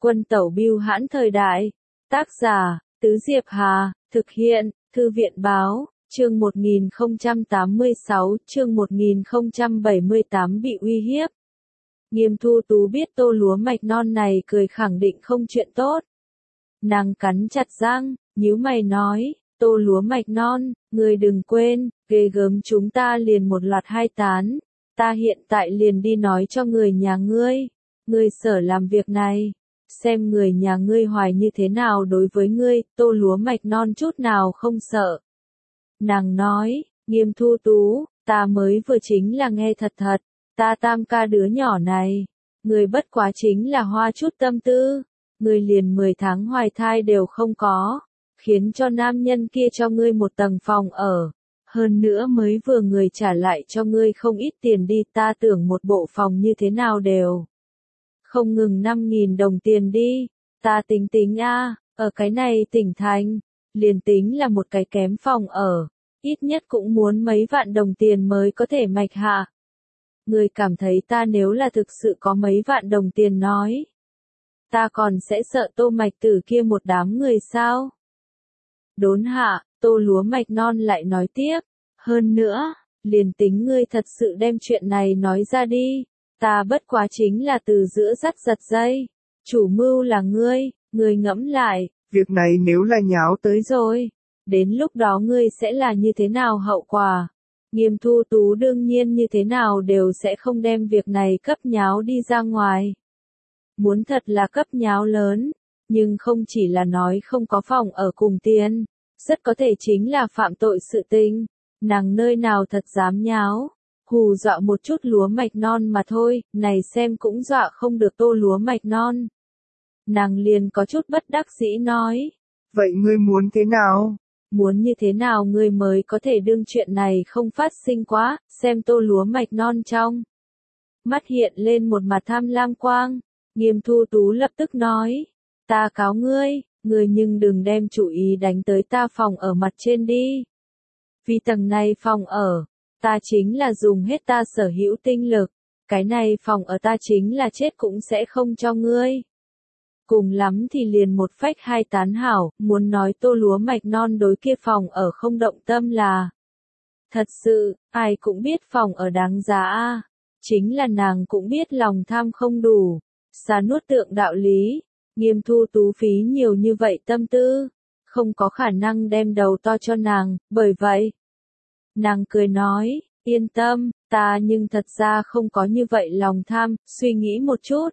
Quân tẩu bưu hãn thời đại. Tác giả, Tứ Diệp Hà, thực hiện, Thư viện báo, chương 1086, chương 1078 bị uy hiếp. Nghiêm Thu Tú biết Tô Lúa Mạch Non này cười khẳng định không chuyện tốt. Nàng cắn chặt răng, nhíu mày nói, Tô Lúa Mạch Non, ngươi đừng quên, ghê gớm chúng ta liền một loạt hai tán. Ta hiện tại liền đi nói cho người nhà ngươi sở làm việc này. Xem người nhà ngươi hoài như thế nào đối với ngươi, Tô Lúa Mạch Non chút nào không sợ. Nàng nói, Nghiêm Thu Tú, ta mới vừa chính là nghe thật, ta tam ca đứa nhỏ này. Ngươi bất quá chính là hoa chút tâm tư, ngươi liền 10 tháng hoài thai đều không có, khiến cho nam nhân kia cho ngươi một tầng phòng ở. Hơn nữa mới vừa người trả lại cho ngươi không ít tiền đi, ta tưởng một bộ phòng như thế nào đều không ngừng 5.000 đồng tiền đi, ta tính ở cái này tỉnh thành, liền tính là một cái kém phòng ở, ít nhất cũng muốn mấy vạn đồng tiền mới có thể mạch hạ. Người cảm thấy ta nếu là thực sự có mấy vạn đồng tiền nói, ta còn sẽ sợ Tô Mạch Tử kia một đám người sao? Đốn hạ, Tô Lúa Mạch Non lại nói tiếp, hơn nữa, liền tính ngươi thật sự đem chuyện này nói ra đi. Ta bất quá chính là từ giữa dắt giật dây. Chủ mưu là ngươi ngẫm lại. Việc này nếu là nháo tới rồi, đến lúc đó ngươi sẽ là như thế nào hậu quả? Nghiêm Thu Tú đương nhiên như thế nào đều sẽ không đem việc này cấp nháo đi ra ngoài. Muốn thật là cấp nháo lớn, nhưng không chỉ là nói không có phòng ở cùng tiền, rất có thể chính là phạm tội sự tình. Nàng nơi nào thật dám nháo. Hù dọa một chút Lúa Mạch Non mà thôi, này xem cũng dọa không được Tô Lúa Mạch Non. Nàng liền có chút bất đắc dĩ nói. Vậy ngươi muốn thế nào? Muốn như thế nào ngươi mới có thể đương chuyện này không phát sinh quá, xem Tô Lúa Mạch Non trong. Mắt hiện lên một mặt tham lam quang, Nghiêm Thu Tú lập tức nói. Ta cáo ngươi nhưng đừng đem chủ ý đánh tới ta phòng ở mặt trên đi. Vì tầng này phòng ở. Ta chính là dùng hết ta sở hữu tinh lực, cái này phòng ở ta chính là chết cũng sẽ không cho ngươi. Cùng lắm thì liền một phách hai tán hảo, muốn nói Tô Lúa Mạch Non đối kia phòng ở không động tâm là. Thật sự, ai cũng biết phòng ở đáng giá a, chính là nàng cũng biết lòng tham không đủ, xa nuốt tượng đạo lý, Nghiêm Thu Tú phí nhiều như vậy tâm tư, không có khả năng đem đầu to cho nàng, bởi vậy. Nàng cười nói, yên tâm, ta nhưng thật ra không có như vậy lòng tham, suy nghĩ một chút.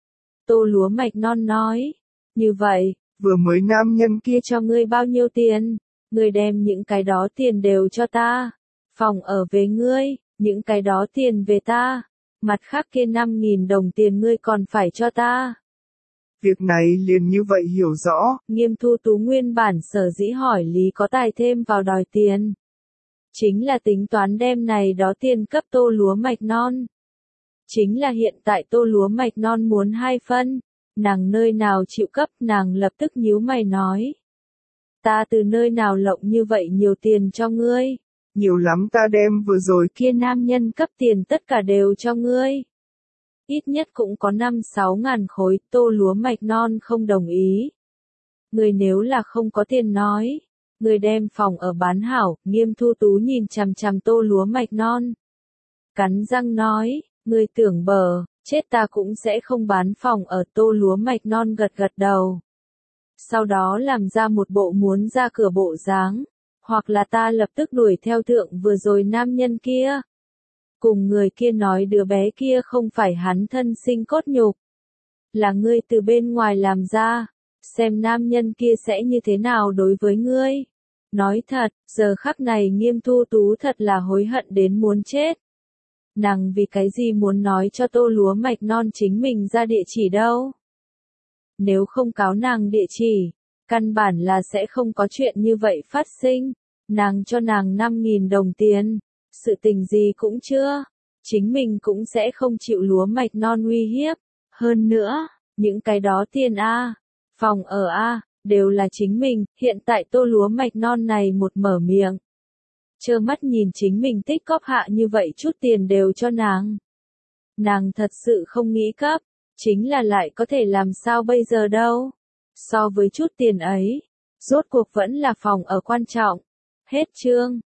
Tô Lúa Mạch Non nói, như vậy, vừa mới nam nhân kia cho ngươi bao nhiêu tiền, ngươi đem những cái đó tiền đều cho ta, phòng ở về ngươi, những cái đó tiền về ta, mặt khác kia 5.000 đồng tiền ngươi còn phải cho ta. Việc này liền như vậy hiểu rõ. Nghiêm Thu Tú nguyên bản sở dĩ hỏi lý có tài thêm vào đòi tiền. Chính là tính toán đem này đó tiền cấp Tô Lúa Mạch Non. Chính là hiện tại Tô Lúa Mạch Non muốn 2 phân, nàng nơi nào chịu cấp, nàng lập tức nhíu mày nói. Ta từ nơi nào lộng như vậy nhiều tiền cho ngươi? Nhiều lắm ta đem vừa rồi kia nam nhân cấp tiền tất cả đều cho ngươi. Ít nhất cũng có 5-6 ngàn khối, Tô Lúa Mạch Non không đồng ý. Ngươi nếu là không có tiền nói. Người đem phòng ở bán hảo, Nghiêm Thu Tú nhìn chằm chằm Tô Lúa Mạch Non. Cắn răng nói, ngươi tưởng bờ, chết ta cũng sẽ không bán phòng ở. Tô Lúa Mạch Non gật đầu. Sau đó làm ra một bộ muốn ra cửa bộ dáng, hoặc là ta lập tức đuổi theo thượng vừa rồi nam nhân kia. Cùng người kia nói đứa bé kia không phải hắn thân sinh cốt nhục, là ngươi từ bên ngoài làm ra, xem nam nhân kia sẽ như thế nào đối với ngươi. Nói thật, giờ khắc này Nghiêm Thu Tú thật là hối hận đến muốn chết. Nàng vì cái gì muốn nói cho Tô Lúa Mạch Non chính mình ra địa chỉ đâu? Nếu không cáo nàng địa chỉ, căn bản là sẽ không có chuyện như vậy phát sinh. Nàng cho nàng 5.000 đồng tiền, sự tình gì cũng chưa, chính mình cũng sẽ không chịu Lúa Mạch Non uy hiếp. Hơn nữa, những cái đó tiền phòng ở đều là chính mình, hiện tại Tô Lúa Mạch Non này một mở miệng. Trơ mắt nhìn chính mình tích cóp hạ như vậy chút tiền đều cho nàng. Nàng thật sự không nghĩ cấp, Chính là lại có thể làm sao bây giờ đâu. So với chút tiền ấy, rốt cuộc vẫn là phòng ở quan trọng. Hết chương.